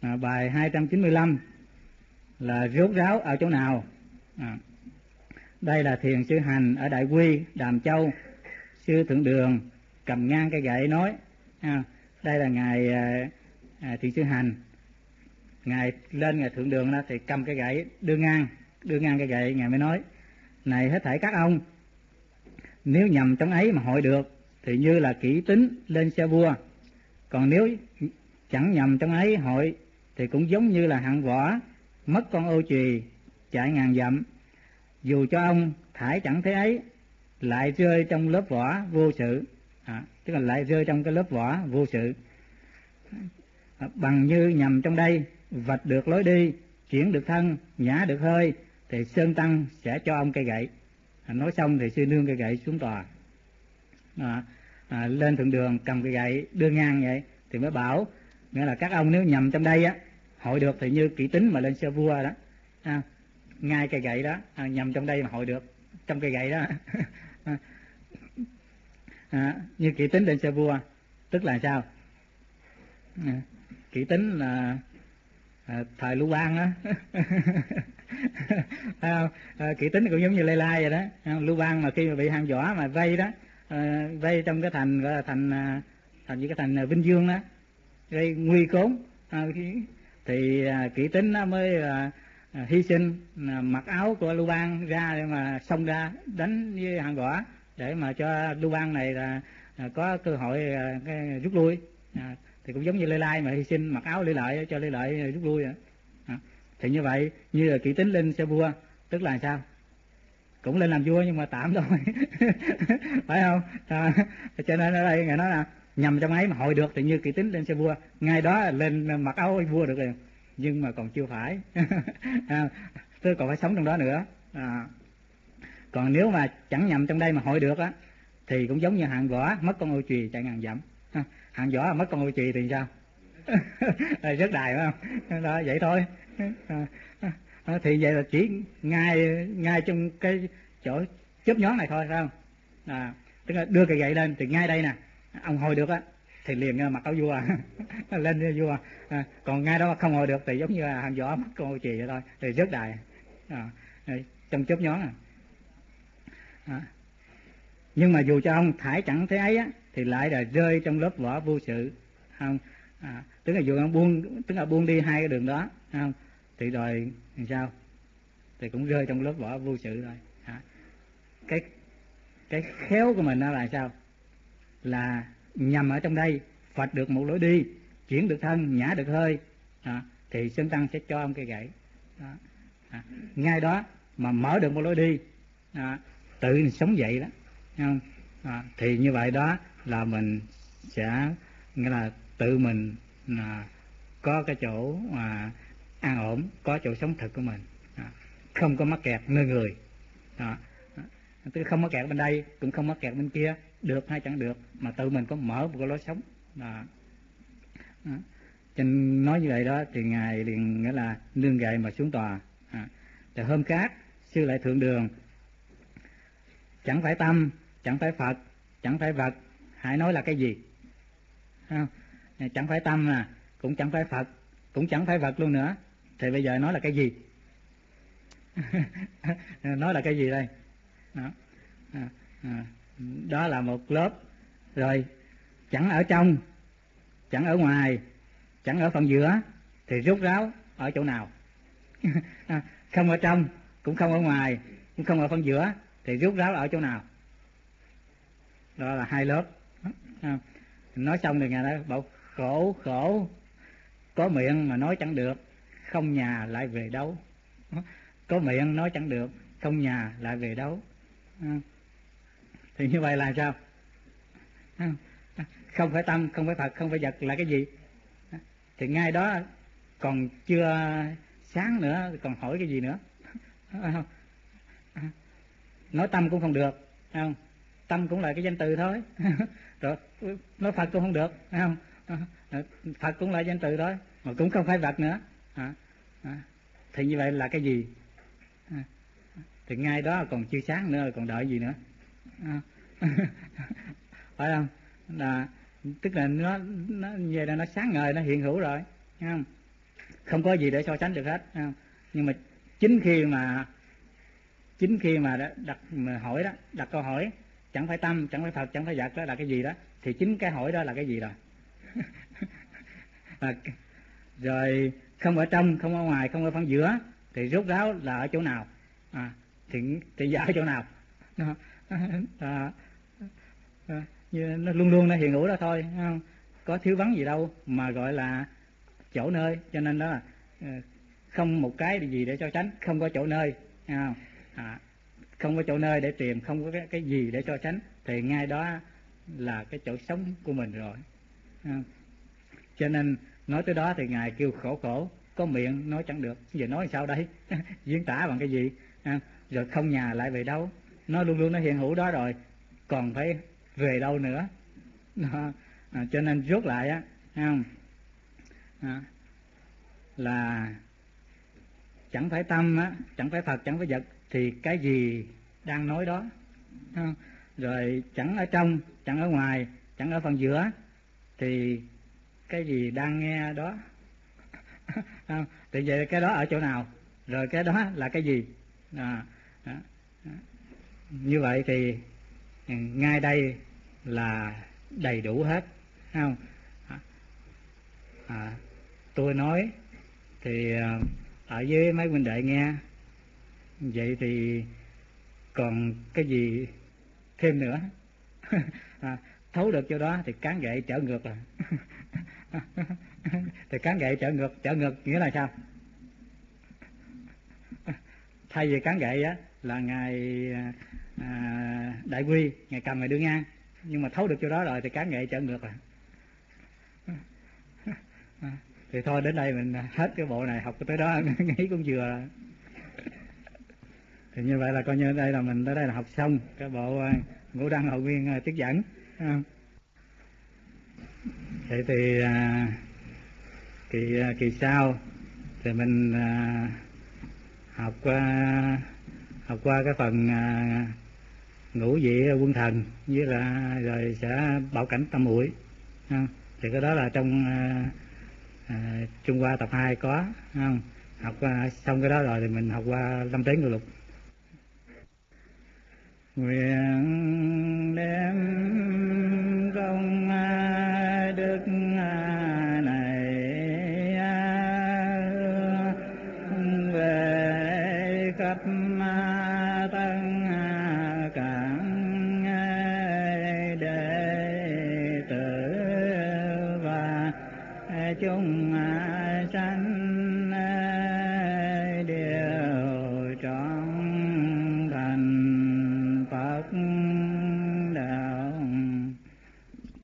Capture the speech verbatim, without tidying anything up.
À, bài hai trăm chín mươi lăm là rốt ráo ở chỗ nào? À, đây là thiền sư Hành ở Đại Quy, Đàm Châu. Sư Thượng Đường cầm ngang cây gậy nói, à, đây là ngài à, à, thiền sư Hành, ngài lên ngài Thượng Đường đó thì cầm cây gậy đưa ngang đưa ngang cây gậy, ngài mới nói: này hết thảy các ông, nếu nhầm trong ấy mà hội được thì như là kỹ tính lên xe vua, còn nếu chẳng nhầm trong ấy hội thì cũng giống như là hạng võ mất con ô chùy chạy ngàn dặm. Dù cho ông thải chẳng thế ấy, lại rơi trong lớp vỏ vô sự, à, tức là lại rơi trong cái lớp vỏ vô sự. À, bằng như nhầm trong đây, vạch được lối đi, chuyển được thân, nhả được hơi, thì Sơn Tăng sẽ cho ông cây gậy. À, nói xong thì sư nương cây gậy xuống tòa. À, à, lên Thượng Đường cầm cây gậy đưa ngang vậy thì mới bảo, nghĩa là các ông nếu nhầm trong đây á, hội được thì như kỹ tính mà lên xe vua đó, à, ngay cây gậy đó, à, nhầm trong đây mà hội được trong cây gậy đó. À, như kỹ tính lên xe vua tức là sao? À, kỹ tính là à, thời Lưu Bang đó. À, à, kỹ tính cũng giống như Lê Lai vậy đó. À, Lưu Bang mà khi mà bị hạng võ mà vây đó, à, vây trong cái thành gọi là thành thành như cái thành Vinh Dương đó, gây nguy khốn, à, thì à, kỹ tính nó mới à, à, hy sinh, à, mặc áo của Lưu Bang ra để mà xông ra đánh với hạng võ, để mà cho Lưu Bang này là à, có cơ hội à, cái, rút lui. À, thì cũng giống như Lê Lai mà hy sinh mặc áo Lê Lợi cho Lê Lợi rút lui. À, thì như vậy, như là kỹ tính lên xe vua tức là sao? Cũng lên làm vua nhưng mà tạm thôi. Phải không? À, cho nên ở đây ngài nói là nhằm trong ấy mà hội được thì như kỹ tính lên xe vua, ngay đó lên mặc áo vua được rồi, nhưng mà còn chưa phải. À, tôi còn phải sống trong đó nữa. À, còn nếu mà chẳng nhầm trong đây mà hội được á, thì cũng giống như hạng võ mất con ô chùy chạy ngàn dặm. À, hạng võ mất con ô chùy thì sao? Rất đài phải không? Đó, vậy thôi. À, à, thì vậy là chỉ ngay ngay trong cái chỗ chớp nhón này thôi, phải không? À, tức là đưa cây gậy lên thì ngay đây nè, ông hồi được á thì liền mặc áo vua. Lên vua. À, còn ngay đó không hồi được thì giống như là hàng võ mất con ô chì vậy thôi, thì rớt đài. À, trong chớp nhón. À. À, nhưng mà dù cho ông thải chẳng thế ấy á, thì lại là rơi trong lớp vỏ vô sự, không? À, tức là dù ông buông, tức là buông đi hai cái đường đó, không? Thì rồi làm sao? Thì cũng rơi trong lớp vỏ vô sự rồi. À, cái cái khéo của mình đó là sao? Là nhằm ở trong đây phật được một lối đi, chuyển được thân, nhả được hơi, à, thì Sơn Tăng sẽ cho ông cây gậy. Đó. À, ngay đó mà mở được một lối đi, à, tự sống dậy đó, không? À, thì như vậy đó là mình sẽ nghĩa là tự mình à, có cái chỗ mà an ổn, có chỗ sống thực của mình, à, không có mắc kẹt nơi người. À, tức không mắc kẹt bên đây cũng không mắc kẹt bên kia, được hay chẳng được, mà tự mình có mở một cái lối sống. À, à, cho nên nói như vậy đó thì ngài liền nghĩa là nương gậy mà xuống tòa. À, thì hôm khác sư lại Thượng Đường, chẳng phải tâm, chẳng phải Phật, chẳng phải vật, hãy nói là cái gì? À, chẳng phải tâm à, cũng chẳng phải Phật, cũng chẳng phải vật luôn nữa, thì bây giờ nói là cái gì? Nói là cái gì đây? Đó. À, à, đó là một lớp rồi. Chẳng ở trong, chẳng ở ngoài, chẳng ở phần giữa, thì rốt ráo ở chỗ nào? À, không ở trong, cũng không ở ngoài, cũng không ở phần giữa, thì rốt ráo ở chỗ nào? Đó là hai lớp. À, nói xong thì ngài nói bảo khổ khổ, có miệng mà nói chẳng được, không nhà lại về đâu. Có miệng nói chẳng được, không nhà lại về đâu. À, thì như vậy là sao? À, không phải tâm, không phải Phật, không phải vật là cái gì? À, thì ngay đó còn chưa sáng nữa, còn hỏi cái gì nữa? À, à, nói tâm cũng không được, không? Tâm cũng là cái danh từ thôi. Rồi nói Phật cũng không được, không? À, Phật cũng là danh từ thôi, mà cũng không phải vật nữa. À, à, thì như vậy là cái gì? À, thì ngay đó còn chưa sáng nữa, còn đợi gì nữa? À, phải không? Là tức là nó nó về là nó sáng ngời, nó hiện hữu rồi, thấy không? không có gì để so sánh được hết. Nhưng mà chính khi mà chính khi mà đặt mà hỏi đó, đặt câu hỏi chẳng phải tâm, chẳng phải Phật, chẳng phải vật, đó là cái gì đó, thì chính cái hỏi đó là cái gì rồi. À, rồi không ở trong, không ở ngoài, không ở phần giữa, thì rốt ráo là ở chỗ nào? À, thì thì giờ ở chỗ nào? Nó, à, à, nó luôn luôn nó hiện hữu đó thôi, không có thiếu vắng gì đâu mà gọi là chỗ nơi. Cho nên đó là không một cái gì để so sánh, không có chỗ nơi, không? À, không có chỗ nơi để tìm, không có cái, cái gì để so sánh, thì ngay đó là cái chỗ sống của mình rồi. À, cho nên nói tới đó thì Ngài kêu khổ khổ, có miệng nói chẳng được, giờ nói sao đây? Diễn tả bằng cái gì? À, rồi không nhà lại về đâu? Nó luôn luôn nó hiện hữu đó rồi, còn phải về đâu nữa? Đó. À, cho nên rốt lại á, không? À, là chẳng phải tâm á, chẳng phải Phật, chẳng phải vật, thì cái gì đang nói đó? Không? Rồi chẳng ở trong, chẳng ở ngoài, chẳng ở phần giữa, thì cái gì đang nghe đó? Không? Thì vậy cái đó ở chỗ nào? Rồi cái đó là cái gì? À, à, à. Như vậy thì ngay đây là đầy đủ hết, không? À, à, tôi nói thì ở với mấy huynh đệ nghe, vậy thì còn cái gì thêm nữa? À, thấu được chỗ đó thì cán gậy trở ngược rồi. Thì cán gậy trở ngược, trở ngược nghĩa là sao? Thay vì cán gậy á là ngài à, đại quy, ngài cầm ngài đưa ngang, nhưng mà thấu được chỗ đó rồi thì cán gậy trở ngược rồi. Thì thôi đến đây mình hết cái bộ này, học tới đó nghĩ cũng vừa rồi. Thì như vậy là coi như đây là mình tới đây là học xong cái bộ Ngũ Đăng Hội Nguyên Tiết Dẫn. Vậy thì à, kỳ kỳ sau thì mình à, học qua học qua cái phần à, ngũ vị quân thần với là rồi sẽ bảo cảnh tam muội. Thì cái đó là trong à, à, Trung Hoa tập hai có, không? Học qua xong cái đó rồi thì mình học qua Lâm Tế Ngự Lục. Nguyện đem công đức này về khắp tất cả đệ tử và chúng sanh đều trọn thành Phật